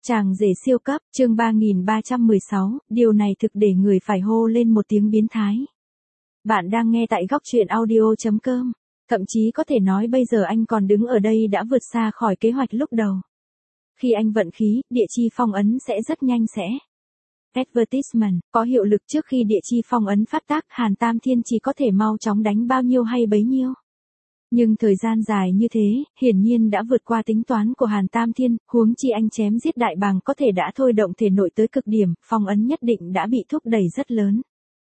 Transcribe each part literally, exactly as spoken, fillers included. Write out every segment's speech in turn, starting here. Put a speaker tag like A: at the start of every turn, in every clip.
A: Chàng rể siêu cấp, chương ba nghìn ba trăm mười sáu, điều này thực để người phải hô lên một tiếng biến thái. Bạn đang nghe tại góc truyện audio chấm com. Thậm chí có thể nói bây giờ anh còn đứng ở đây đã vượt xa khỏi kế hoạch lúc đầu. Khi anh vận khí, địa chi phong ấn sẽ rất nhanh sẽ. Advertisement, có hiệu lực trước khi địa chi phong ấn phát tác, Hàn Tam Thiên chỉ có thể mau chóng đánh bao nhiêu hay bấy nhiêu. Nhưng thời gian dài như thế, hiển nhiên đã vượt qua tính toán của Hàn Tam Thiên, huống chi anh chém giết đại bàng có thể đã thôi động thể nội tới cực điểm, phong ấn nhất định đã bị thúc đẩy rất lớn.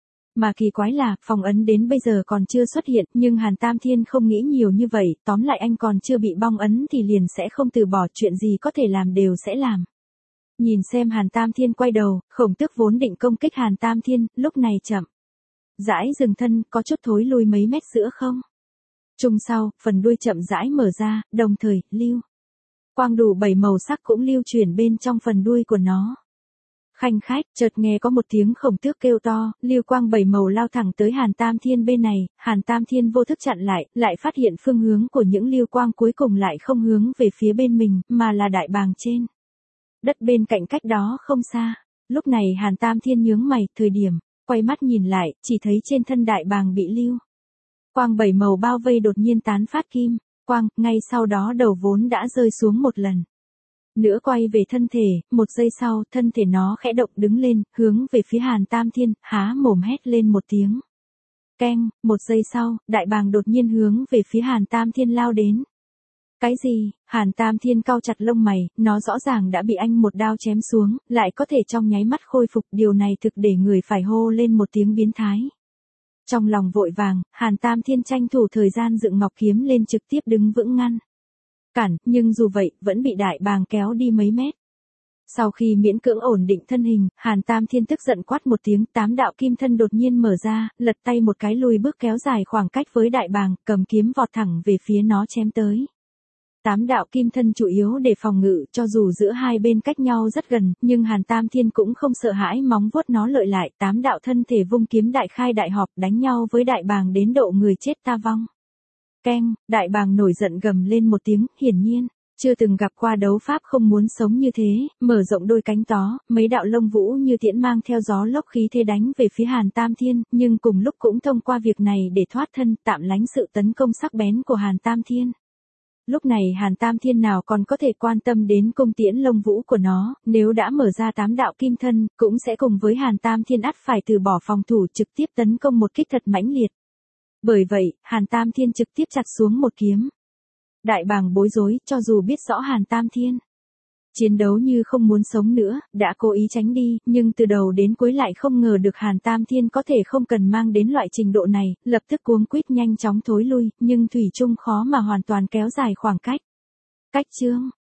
A: Mà kỳ quái là, phong ấn đến bây giờ còn chưa xuất hiện, nhưng Hàn Tam Thiên không nghĩ nhiều như vậy, tóm lại anh còn chưa bị bong ấn thì liền sẽ không từ bỏ, chuyện gì có thể làm đều sẽ làm. Nhìn xem Hàn Tam Thiên quay đầu, Khổng Tước vốn định công kích Hàn Tam Thiên, lúc này chậm rãi dừng thân, có chút thối lui mấy mét giữa không trung sau, phần đuôi chậm rãi mở ra, đồng thời, lưu quang đủ bảy màu sắc cũng lưu chuyển bên trong phần đuôi của nó. Khanh khách, chợt nghe có một tiếng Khổng Tước kêu to, lưu quang bảy màu lao thẳng tới Hàn Tam Thiên bên này, Hàn Tam Thiên vô thức chặn lại, lại phát hiện phương hướng của những lưu quang cuối cùng lại không hướng về phía bên mình, mà là đại bàng trên đất bên cạnh cách đó không xa. Lúc này Hàn Tam Thiên nhướng mày, thời điểm quay mắt nhìn lại, chỉ thấy trên thân đại bàng bị lưu quang bảy màu bao vây đột nhiên tán phát kim quang, ngay sau đó đầu vốn đã rơi xuống một lần nữa quay về thân thể, một giây sau, thân thể nó khẽ động đứng lên, hướng về phía Hàn Tam Thiên, há mồm hét lên một tiếng. Keng, một giây sau, đại bàng đột nhiên hướng về phía Hàn Tam Thiên lao đến. Cái gì? Hàn Tam Thiên cau chặt lông mày, nó rõ ràng đã bị anh một đao chém xuống, lại có thể trong nháy mắt khôi phục, điều này thực để người phải hô lên một tiếng biến thái. Trong lòng vội vàng, Hàn Tam Thiên tranh thủ thời gian dựng ngọc kiếm lên trực tiếp đứng vững ngăn cản, nhưng dù vậy, vẫn bị đại bàng kéo đi mấy mét. Sau khi miễn cưỡng ổn định thân hình, Hàn Tam Thiên tức giận quát một tiếng, tám đạo kim thân đột nhiên mở ra, lật tay một cái lùi bước kéo dài khoảng cách với đại bàng, cầm kiếm vọt thẳng về phía nó chém tới. Tám đạo kim thân chủ yếu để phòng ngự, cho dù giữa hai bên cách nhau rất gần, nhưng Hàn Tam Thiên cũng không sợ hãi móng vuốt nó lợi lại, tám đạo thân thể vung kiếm đại khai đại họp đánh nhau với đại bàng đến độ người chết ta vong. Keng, đại bàng nổi giận gầm lên một tiếng, hiển nhiên chưa từng gặp qua đấu pháp không muốn sống như thế, mở rộng đôi cánh tó, mấy đạo lông vũ như tiễn mang theo gió lốc khí thế đánh về phía Hàn Tam Thiên, nhưng cùng lúc cũng thông qua việc này để thoát thân, tạm lánh sự tấn công sắc bén của Hàn Tam Thiên. Lúc này Hàn Tam Thiên nào còn có thể quan tâm đến cung tiễn lông vũ của nó, nếu đã mở ra tám đạo kim thân, cũng sẽ cùng với Hàn Tam Thiên ắt phải từ bỏ phòng thủ trực tiếp tấn công một kích thật mãnh liệt. Bởi vậy, Hàn Tam Thiên trực tiếp chặt xuống một kiếm. Đại bàng bối rối, cho dù biết rõ Hàn Tam Thiên chiến đấu như không muốn sống nữa, đã cố ý tránh đi, nhưng từ đầu đến cuối lại không ngờ được Hàn Tam Thiên có thể không cần mang đến loại trình độ này, lập tức cuống quýt nhanh chóng thối lui, nhưng thủy chung khó mà hoàn toàn kéo dài khoảng cách. Cách chương